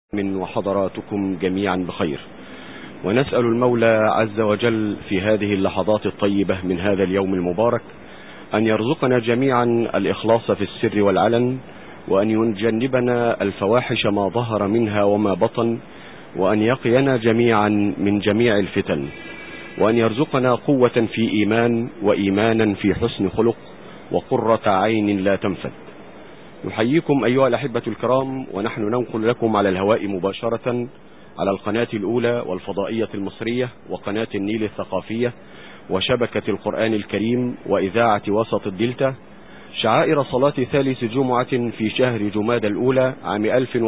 من وحضراتكم جميعا بخير، ونسأل المولى عز وجل في هذه اللحظات الطيبة من هذا اليوم المبارك أن يرزقنا جميعا الإخلاص في السر والعلن، وأن يجنبنا الفواحش ما ظهر منها وما بطن، وأن يقينا جميعا من جميع الفتن، وأن يرزقنا قوة في إيمان وإيمانا في حسن خلق وقرة عين لا تنفد. نحييكم أيها الأحبة الكرام، ونحن ننقل لكم على الهواء مباشرة على القناة الأولى والفضائية المصرية وقناة النيل الثقافية وشبكة القرآن الكريم وإذاعة وسط الدلتا شعائر صلاة ثالث جمعة في شهر جمادى الأولى عام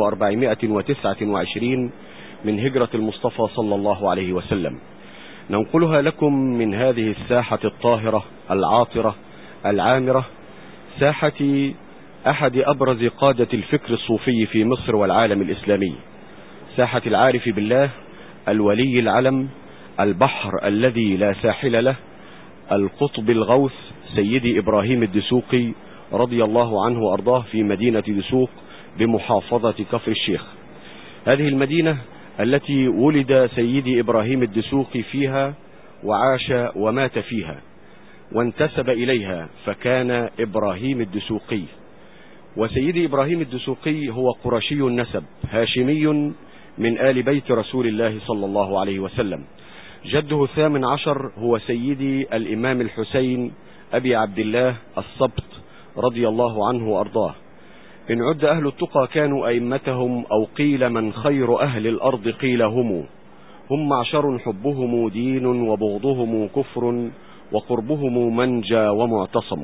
1429 من هجرة المصطفى صلى الله عليه وسلم. ننقلها لكم من هذه الساحة الطاهرة العاطرة العامرة، ساحة أحد أبرز قادة الفكر الصوفي في مصر والعالم الإسلامي، ساحة العارف بالله، الولي العلم، البحر الذي لا ساحل له، القطب الغوث، سيدي إبراهيم الدسوقي رضي الله عنه وأرضاه في مدينة دسوق بمحافظة كفر الشيخ. هذه المدينة التي ولد سيدي إبراهيم الدسوقي فيها وعاش ومات فيها وانتسب إليها، فكان إبراهيم الدسوقي. وسيدي إبراهيم الدسوقي هو قرشي النسب هاشمي من آل بيت رسول الله صلى الله عليه وسلم. جده الثامن عشر هو سيدي الإمام الحسين أبي عبد الله السبط رضي الله عنه وأرضاه. إن عد أهل التقى كانوا أئمتهم، أو قيل من خير أهل الأرض قيل هم معشر حبهم دين وبغضهم كفر وقربهم منجى ومعتصم.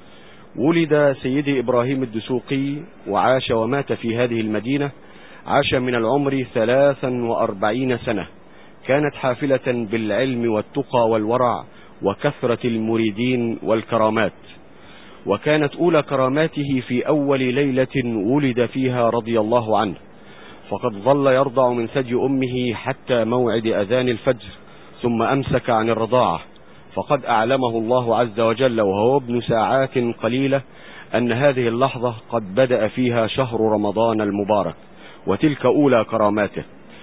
ولد سيدي إبراهيم الدسوقي وعاش ومات في هذه المدينة، عاش من العمر 43 سنة، كانت حافلة بالعلم والتقى والورع وكثرة المريدين والكرامات. وكانت أولى كراماته في أول ليلة ولد فيها رضي الله عنه، فقد ظل يرضع من ثدي أمه حتى موعد أذان الفجر، ثم أمسك عن الرضاعة، فقد أعلمه الله عز وجل وهو ابن ساعات قليلة أن هذه اللحظة قد بدأ فيها شهر رمضان المبارك، وتلك أولى كراماته.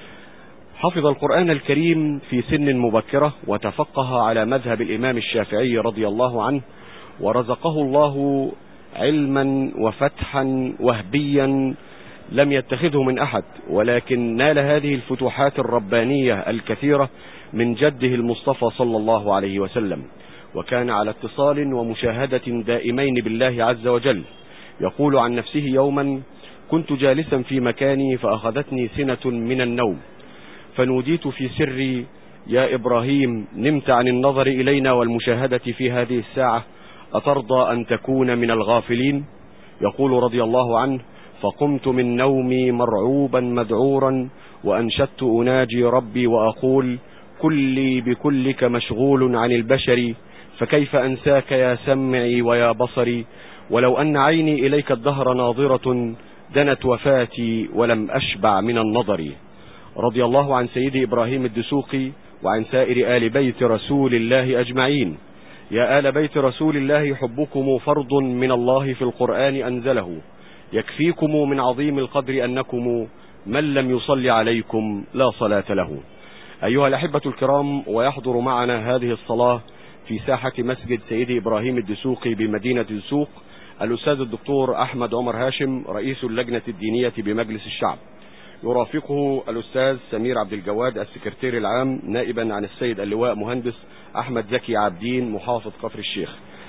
حفظ القرآن الكريم في سن مبكرة، وتفقه على مذهب الإمام الشافعي رضي الله عنه، ورزقه الله علما وفتحا وهبيا لم يتخذه من أحد، ولكن نال هذه الفتوحات الربانية الكثيرة من جده المصطفى صلى الله عليه وسلم، وكان على اتصال ومشاهدة دائمين بالله عز وجل. يقول عن نفسه يوما: كنت جالسا في مكاني فأخذتني سنة من النوم، فنوديت في سري: يا إبراهيم، نمت عن النظر إلينا والمشاهدة في هذه الساعة، أترضى أن تكون من الغافلين؟ يقول رضي الله عنه: فقمت من نومي مرعوبا مذعورا، وأنشدت أناجي ربي وأقول: كلي بكلك مشغول عن البشر، فكيف أنساك يا سمعي ويا بصري، ولو أن عيني إليك الدهر ناظرة، دنت وفاتي ولم أشبع من النظر. رضي الله عن سيدي إبراهيم الدسوقي وعن سائر آل بيت رسول الله أجمعين. يا آل بيت رسول الله، حبكم فرض من الله في القرآن أنزله، يكفيكم من عظيم القدر أنكم من لم يصلي عليكم لا صلاة له. أيها الأحبة الكرام، ويحضر معنا هذه الصلاة في ساحة مسجد سيدي إبراهيم الدسوقي بمدينة دسوق الأستاذ الدكتور أحمد عمر هاشم، رئيس اللجنة الدينية بمجلس الشعب. يرافقه الأستاذ سمير عبد الجواد السكرتير العام نائبا عن السيد اللواء مهندس أحمد زكي عابدين محافظ كفر الشيخ.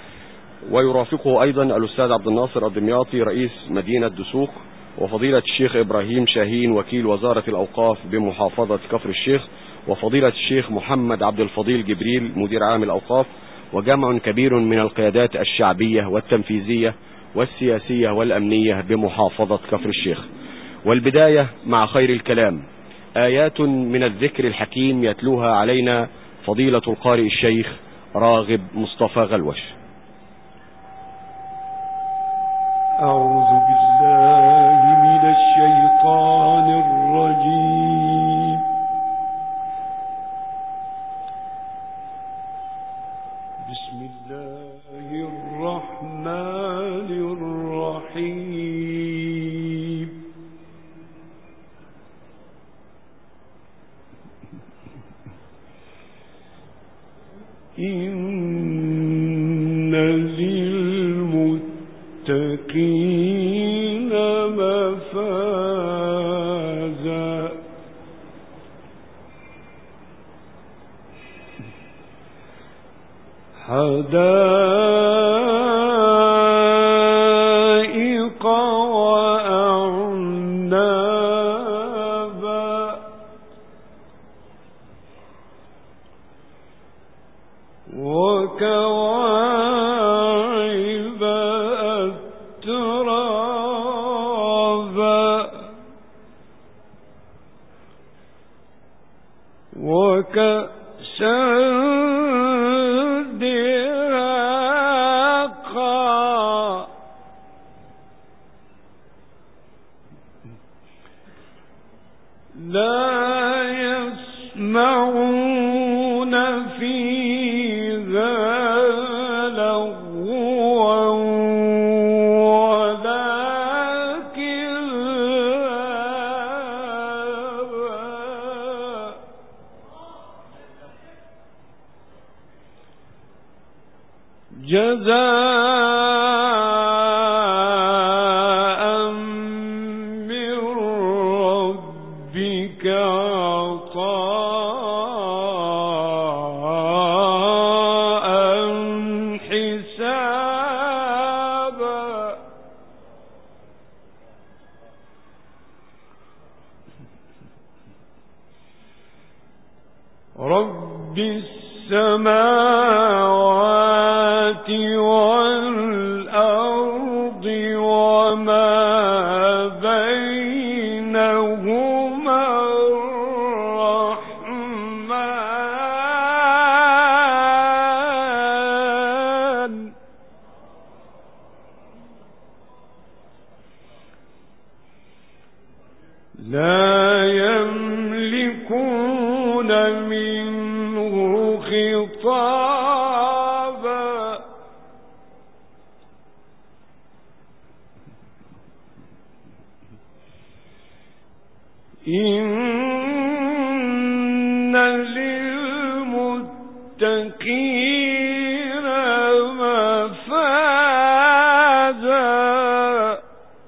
ويرافقه أيضا الأستاذ عبد الناصر الدمياطي رئيس مدينة دسوق، وفضيلة الشيخ إبراهيم شاهين وكيل وزارة الأوقاف بمحافظة كفر الشيخ، وفضيلة الشيخ محمد عبد الفضيل جبريل مدير عام الأوقاف، وجمع كبير من القيادات الشعبية والتنفيذية والسياسية والأمنية بمحافظة كفر الشيخ. والبداية مع خير الكلام، آيات من الذكر الحكيم يتلوها علينا فضيلة القارئ الشيخ راغب مصطفى غلوش. أعوذ بالله من الشيطان الرجيم. بسم الله الرحمن الرحيم. للمتقين مفازا حدائق وأعنابا وكواعب أترابا وكأسا دهاقا لا يسمعون فيها لغوا ولا كذابا جزاء من ربك عطاء حسابا رب السماوات والأرض وما بينهما الرحمن لا يملكون منه خطابا إن للمتقين مفازا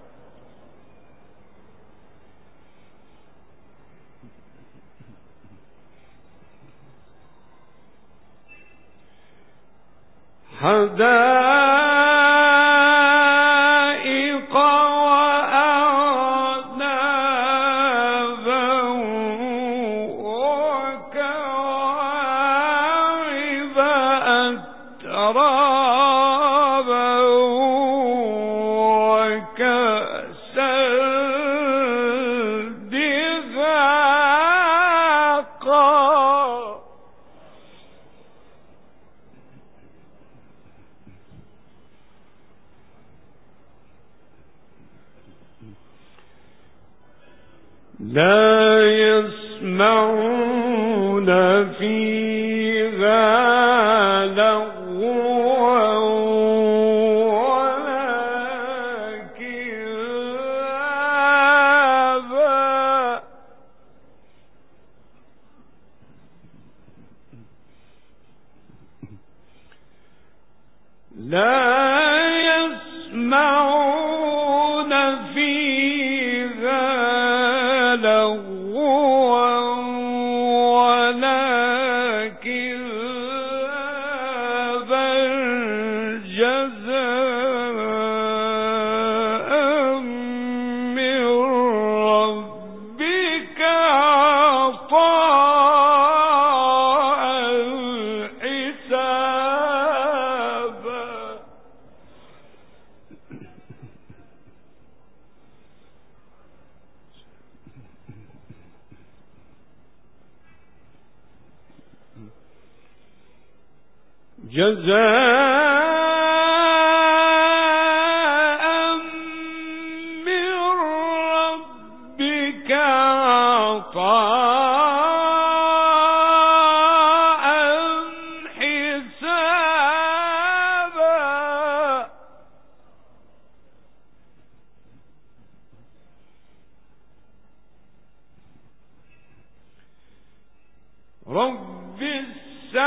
حدائق وأعنابا وكواعب أترابا وكأسا دهاقا لا يسمعون فيها لغوا ولا كذابا لا يسمعون فيها لغوا ولا كذابا جزاء من ربك عطاء حسابا جزاء من ربك عطاء حسابا رب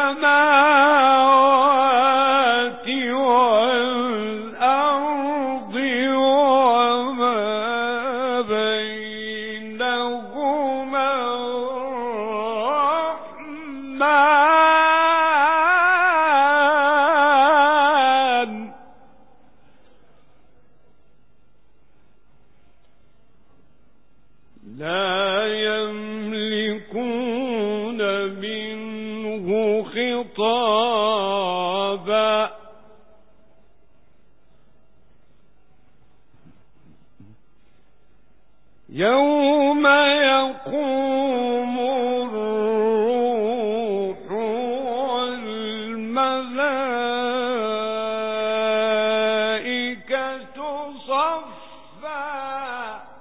السماوات والأرض لا يملكون منه خطابا يوم يقوم الروح والملائكة صفا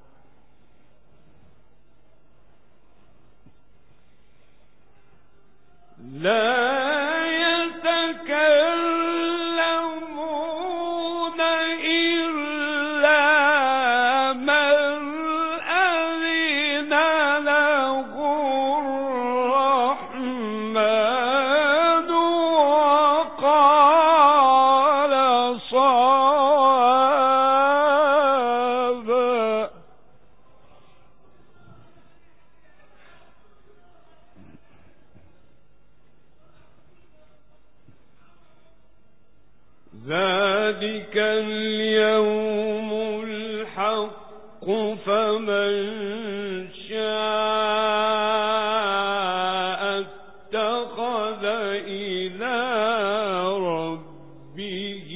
لا يتكلمون إلا من أذن له الرحمن وقال صوابا ذلك اليوم الحق فمن شاء اتخذ إلى ربه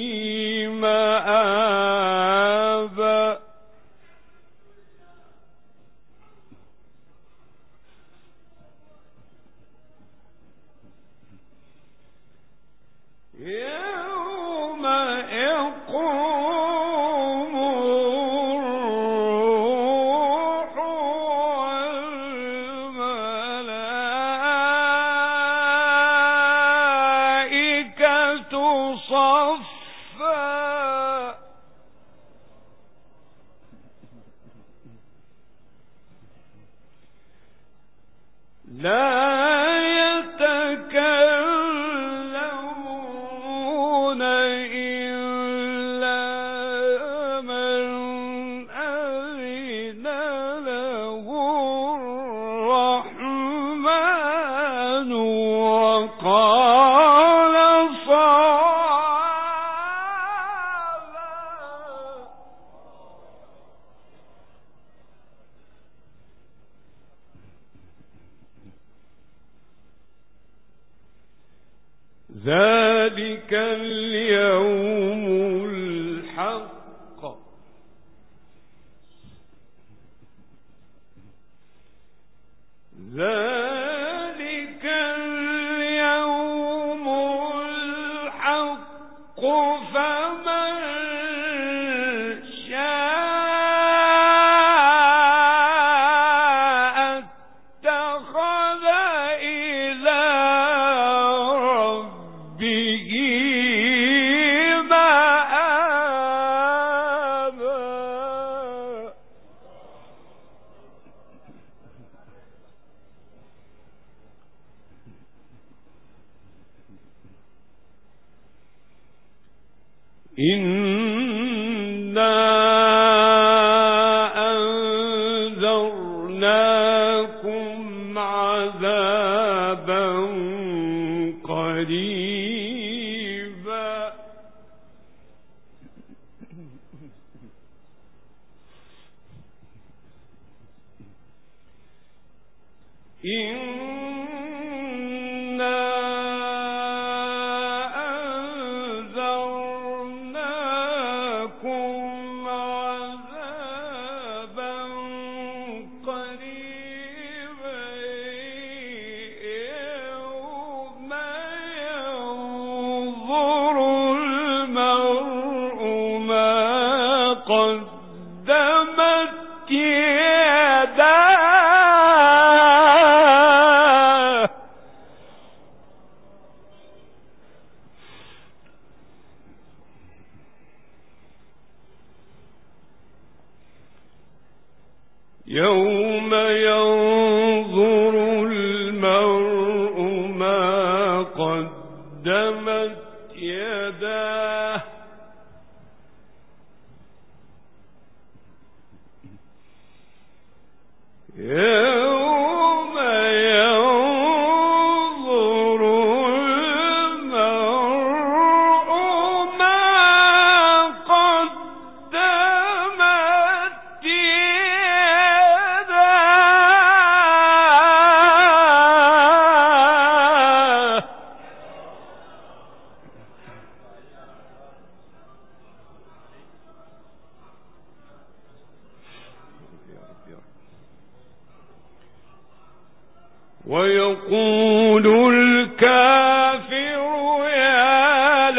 مآبا يوم يقوم الروح والملائكة صفا لا يتكلمون إلا من أذن له الرحمن وقال صوابا ذلك اليوم الحق ذلك اليوم الحق فمن شاء اتخذ إلى ربه مآبا إنا أنذرناكم عذابا قريبا إنا أنذرناكم عذابا قريبا يوم ينظر المرء ما قدمت يداه يوم ينظر المرء ما قدمت يداه يوم ينظر المرء ما قدمت يداه ويقول الكافر يا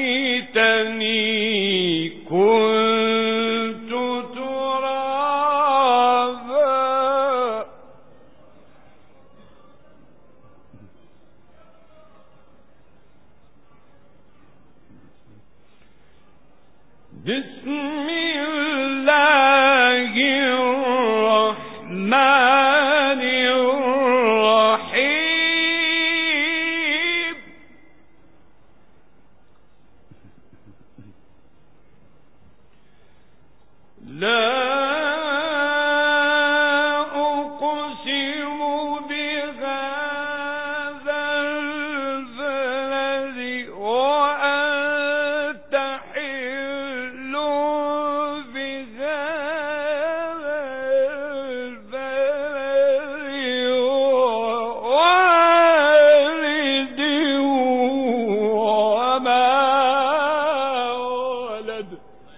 ليتني كنت ترابا. بسم الله الرحمن الرحيم. لا أقسم بهذا البلد وأنت حل بهذا البلد ووالد وما ولد.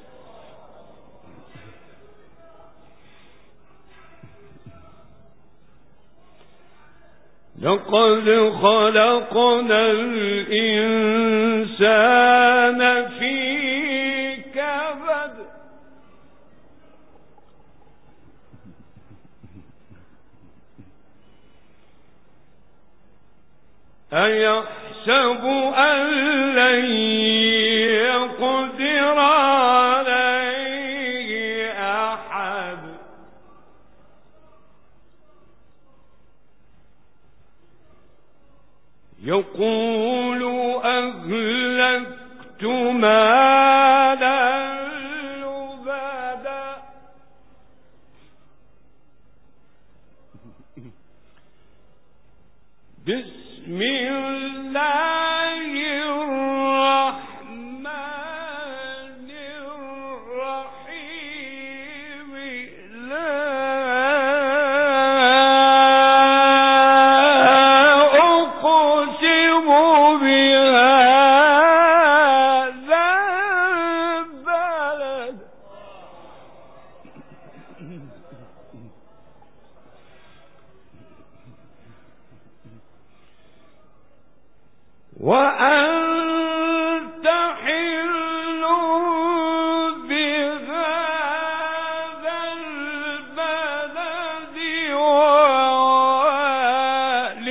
لقد خلقنا الإنسان في كبد. أيحسب أن لن يقدر عليه أحد. يقول أهلكت مالا لبدا. بسم الله الرحمن الرحيم. لا أقسم بهذا البلد وأنت حل بهذا البلد ووالد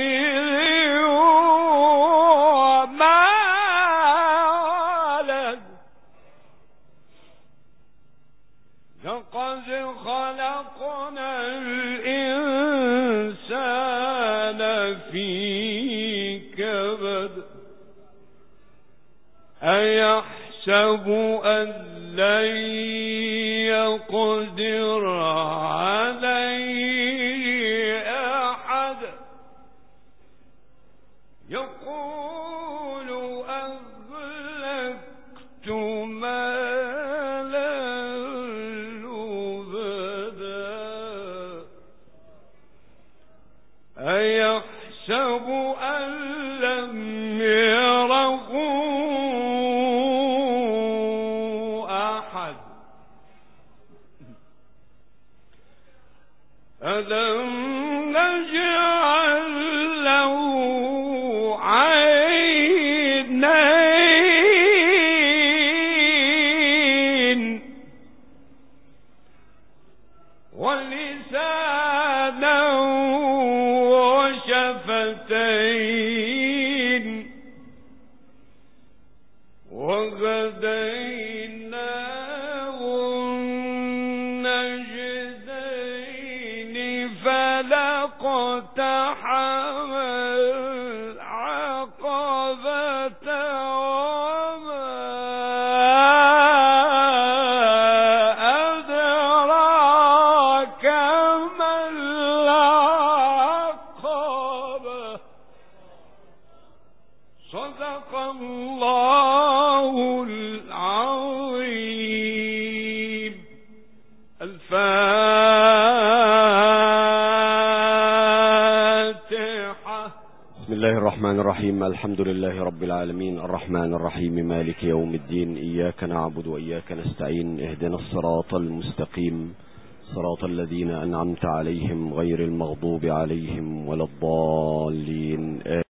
وما ولد. لقد خلقنا الإنسان في كبد. أيحسب أن لن يقدر عليه أحد. يقول أهلكت مالا لبدا. أيحسب أن لم يره أحد. ألم نجعل له عينين ولسانا وشفتين وهديناه النجدين فلاقتحم العقبة وما أدراك ما العقبة. صدق الله العظيم. الفاتحة. بسم الله الرحمن الرحيم. الحمد لله رب العالمين الرحمن الرحيم مالك يوم الدين. إياك نعبد وإياك نستعين. اهدنا الصراط المستقيم صراط الذين أنعمت عليهم غير المغضوب عليهم ولا الضالين.